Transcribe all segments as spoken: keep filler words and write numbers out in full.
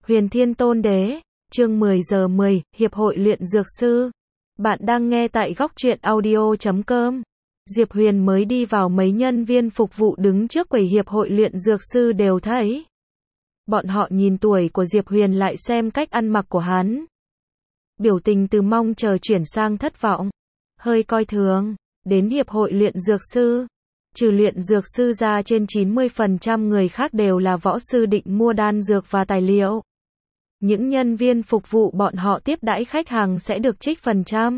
Huyền Thiên Tôn Đế, chương mười giờ mười, Hiệp hội luyện dược sư. Bạn đang nghe tại góc truyện audio chấm com. Diệp Huyền mới đi vào, mấy nhân viên phục vụ đứng trước quầy Hiệp hội luyện dược sư đều thấy. Bọn họ nhìn tuổi của Diệp Huyền lại xem cách ăn mặc của hắn. Biểu tình từ mong chờ chuyển sang thất vọng. Hơi coi thường, đến Hiệp hội luyện dược sư. Trừ luyện dược sư ra, trên chín mươi phần trăm người khác đều là võ sư định mua đan dược và tài liệu. Những nhân viên phục vụ bọn họ tiếp đãi khách hàng sẽ được trích phần trăm.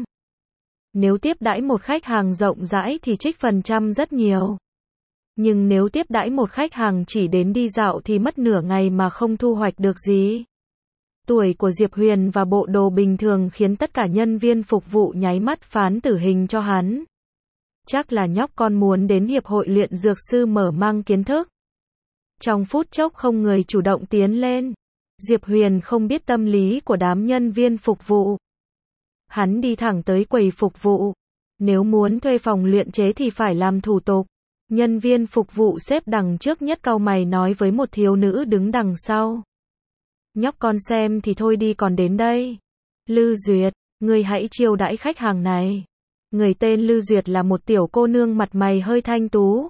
Nếu tiếp đãi một khách hàng rộng rãi thì trích phần trăm rất nhiều. Nhưng nếu tiếp đãi một khách hàng chỉ đến đi dạo thì mất nửa ngày mà không thu hoạch được gì. Tuổi của Diệp Huyền và bộ đồ bình thường khiến tất cả nhân viên phục vụ nháy mắt phán tử hình cho hắn. Chắc là nhóc con muốn đến Hiệp hội luyện dược sư mở mang kiến thức. Trong phút chốc không người chủ động tiến lên. Diệp Huyền không biết tâm lý của đám nhân viên phục vụ. Hắn đi thẳng tới quầy phục vụ. Nếu muốn thuê phòng luyện chế thì phải làm thủ tục. Nhân viên phục vụ xếp đằng trước nhất cau mày nói với một thiếu nữ đứng đằng sau. Nhóc con xem thì thôi đi, còn đến đây. Lư Duyệt, ngươi hãy chiêu đãi khách hàng này. Người tên Lư Duyệt là một tiểu cô nương mặt mày hơi thanh tú.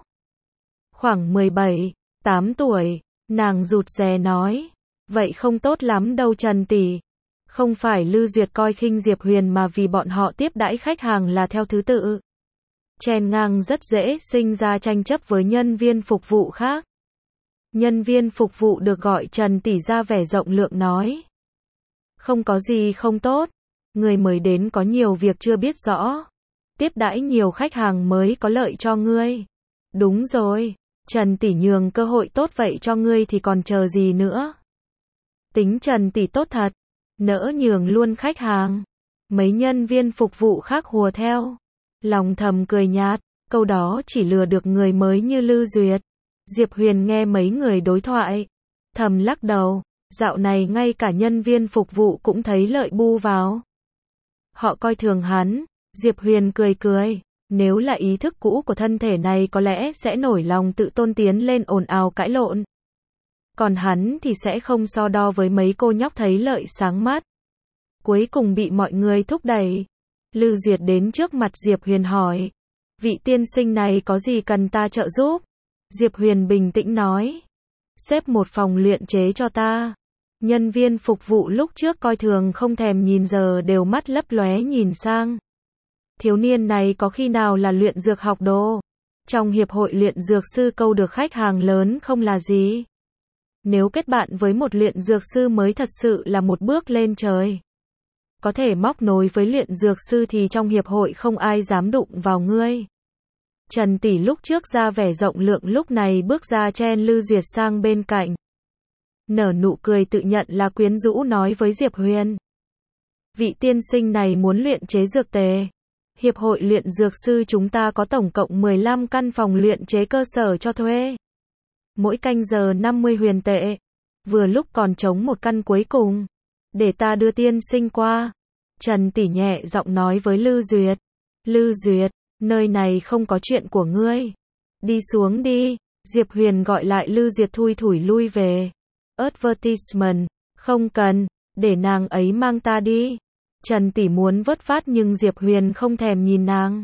Khoảng mười bảy, tám tuổi, nàng rụt rè nói. Vậy không tốt lắm đâu Trần tỷ. Không phải Lư Duyệt coi khinh Diệp Huyền mà vì bọn họ tiếp đãi khách hàng là theo thứ tự. Chen ngang rất dễ sinh ra tranh chấp với nhân viên phục vụ khác. Nhân viên phục vụ được gọi Trần tỷ ra vẻ rộng lượng nói. Không có gì không tốt. Người mới đến có nhiều việc chưa biết rõ. Tiếp đãi nhiều khách hàng mới có lợi cho ngươi. Đúng rồi, Trần tỷ nhường cơ hội tốt vậy cho ngươi thì còn chờ gì nữa. Tính Trần tỷ tốt thật, nỡ nhường luôn khách hàng. Mấy nhân viên phục vụ khác hùa theo. Lòng thầm cười nhạt, câu đó chỉ lừa được người mới như Lư Duyệt. Diệp Huyền nghe mấy người đối thoại, thầm lắc đầu, dạo này ngay cả nhân viên phục vụ cũng thấy lợi bu vào. Họ coi thường hắn. Diệp Huyền cười cười, nếu là ý thức cũ của thân thể này có lẽ sẽ nổi lòng tự tôn tiến lên ồn ào cãi lộn. Còn hắn thì sẽ không so đo với mấy cô nhóc thấy lợi sáng mắt. Cuối cùng bị mọi người thúc đẩy. Lư Duyệt đến trước mặt Diệp Huyền hỏi. Vị tiên sinh này có gì cần ta trợ giúp? Diệp Huyền bình tĩnh nói. Xếp một phòng luyện chế cho ta. Nhân viên phục vụ lúc trước coi thường không thèm nhìn giờ đều mắt lấp lóe nhìn sang. Thiếu niên này có khi nào là luyện dược học đồ? Trong hiệp hội luyện dược sư câu được khách hàng lớn không là gì. Nếu kết bạn với một luyện dược sư mới thật sự là một bước lên trời. Có thể móc nối với luyện dược sư thì trong hiệp hội không ai dám đụng vào ngươi. Trần tỷ lúc trước ra vẻ rộng lượng lúc này bước ra chen Lư Duyệt sang bên cạnh. Nở nụ cười tự nhận là quyến rũ nói với Diệp Huyền. Vị tiên sinh này muốn luyện chế dược tề. Hiệp hội luyện dược sư chúng ta có tổng cộng mười lăm căn phòng luyện chế cơ sở cho thuê. Mỗi canh giờ năm mươi huyền tệ. Vừa lúc còn trống một căn cuối cùng. Để ta đưa tiên sinh qua. Trần tỷ nhẹ giọng nói với Lư Duyệt. Lư Duyệt, nơi này không có chuyện của ngươi. Đi xuống đi. Diệp Huyền gọi lại Lư Duyệt thui thủi lui về. Advertisement, không cần, để nàng ấy mang ta đi. Trần tỷ muốn vớt phát nhưng Diệp Huyền không thèm nhìn nàng.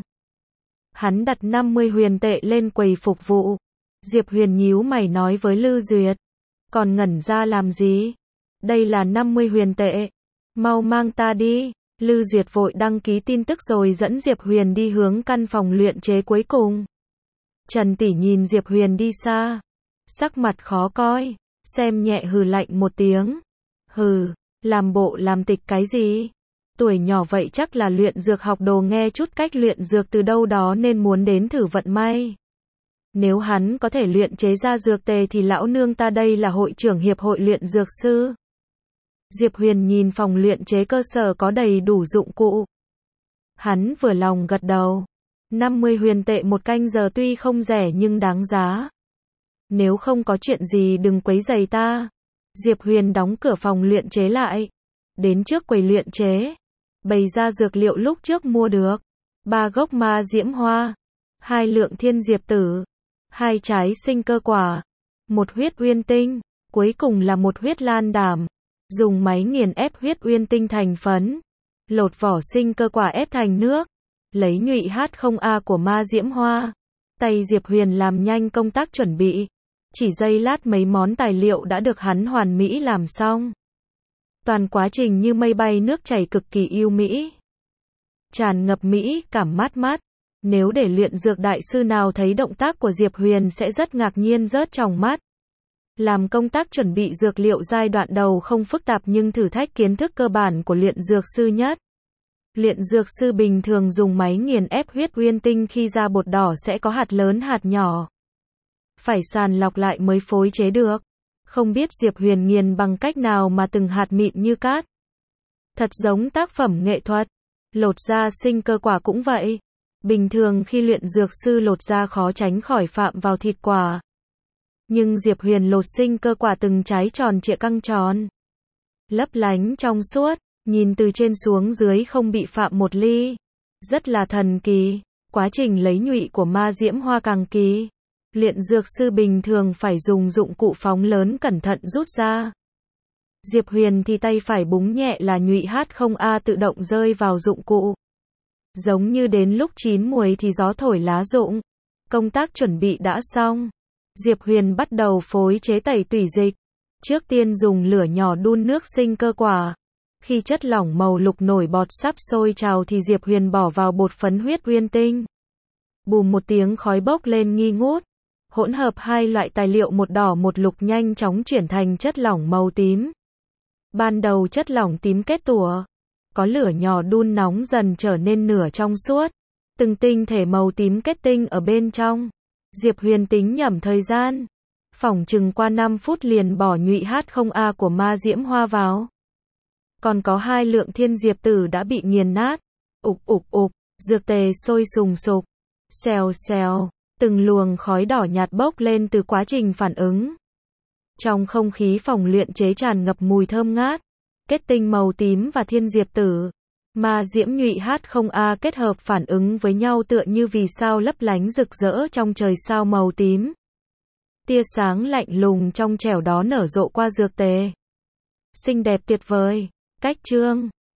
Hắn đặt năm mươi huyền tệ lên quầy phục vụ. Diệp Huyền nhíu mày nói với Lư Duyệt. Còn ngẩn ra làm gì? Đây là năm mươi huyền tệ. Mau mang ta đi. Lư Duyệt vội đăng ký tin tức rồi dẫn Diệp Huyền đi hướng căn phòng luyện chế cuối cùng. Trần tỷ nhìn Diệp Huyền đi xa. Sắc mặt khó coi. Xem nhẹ hừ lạnh một tiếng. Hừ, làm bộ làm tịch cái gì? Tuổi nhỏ vậy chắc là luyện dược học đồ, nghe chút cách luyện dược từ đâu đó nên muốn đến thử vận may. Nếu hắn có thể luyện chế ra dược tề thì lão nương ta đây là hội trưởng hiệp hội luyện dược sư. Diệp Huyền nhìn phòng luyện chế cơ sở có đầy đủ dụng cụ. Hắn vừa lòng gật đầu. năm mươi huyền tệ một canh giờ tuy không rẻ nhưng đáng giá. Nếu không có chuyện gì đừng quấy rầy ta. Diệp Huyền đóng cửa phòng luyện chế lại. Đến trước quầy luyện chế. Bày ra dược liệu lúc trước mua được. Ba gốc ma diễm hoa. Hai lượng thiên diệp tử. Hai trái sinh cơ quả. Một huyết uyên tinh. Cuối cùng là một huyết lan đảm. Dùng máy nghiền ép huyết uyên tinh thành phấn. Lột vỏ sinh cơ quả ép thành nước. Lấy nhụy H không A của ma diễm hoa. Tay Diệp Huyền làm nhanh công tác chuẩn bị. Chỉ giây lát mấy món tài liệu đã được hắn hoàn mỹ làm xong. Toàn quá trình như mây bay nước chảy cực kỳ yêu mỹ. Tràn ngập mỹ cảm mát mát. Nếu để luyện dược đại sư nào thấy động tác của Diệp Huyền sẽ rất ngạc nhiên rớt trong mắt. Làm công tác chuẩn bị dược liệu giai đoạn đầu không phức tạp nhưng thử thách kiến thức cơ bản của luyện dược sư nhất. Luyện dược sư bình thường dùng máy nghiền ép huyết uyên tinh khi ra bột đỏ sẽ có hạt lớn hạt nhỏ. Phải sàng lọc lại mới phối chế được. Không biết Diệp Huyền nghiền bằng cách nào mà từng hạt mịn như cát. Thật giống tác phẩm nghệ thuật. Lột ra sinh cơ quả cũng vậy. Bình thường khi luyện dược sư lột ra khó tránh khỏi phạm vào thịt quả. Nhưng Diệp Huyền lột sinh cơ quả từng trái tròn trịa căng tròn. Lấp lánh trong suốt, nhìn từ trên xuống dưới không bị phạm một ly. Rất là thần kỳ. Quá trình lấy nhụy của ma diễm hoa càng kỳ. Luyện dược sư bình thường phải dùng dụng cụ phóng lớn cẩn thận rút ra. Diệp Huyền thì tay phải búng nhẹ là nhụy H không A tự động rơi vào dụng cụ. Giống như đến lúc chín muồi thì gió thổi lá rụng. Công tác chuẩn bị đã xong. Diệp Huyền bắt đầu phối chế tẩy tủy dịch. Trước tiên dùng lửa nhỏ đun nước sinh cơ quả. Khi chất lỏng màu lục nổi bọt sắp sôi trào thì Diệp Huyền bỏ vào bột phấn huyết uyên tinh. Bùm một tiếng khói bốc lên nghi ngút. Hỗn hợp hai loại tài liệu một đỏ một lục nhanh chóng chuyển thành chất lỏng màu tím. Ban đầu chất lỏng tím kết tủa. Có lửa nhỏ đun nóng dần trở nên nửa trong suốt. Từng tinh thể màu tím kết tinh ở bên trong. Diệp Huyền tính nhẩm thời gian. Phỏng chừng qua năm phút liền bỏ nhụy H không A của ma diễm hoa vào. Còn có hai lượng thiên diệp tử đã bị nghiền nát. Ục ục ục, dược tề sôi sùng sục. Xèo xèo, từng luồng khói đỏ nhạt bốc lên từ quá trình phản ứng. Trong không khí phòng luyện chế tràn ngập mùi thơm ngát. Kết tinh màu tím và thiên diệp tử. Ma diễm nhụy H không A kết hợp phản ứng với nhau tựa như vì sao lấp lánh rực rỡ trong trời sao màu tím. Tia sáng lạnh lùng trong trẻo đó nở rộ qua dược tề. Xinh đẹp tuyệt vời. Cách chương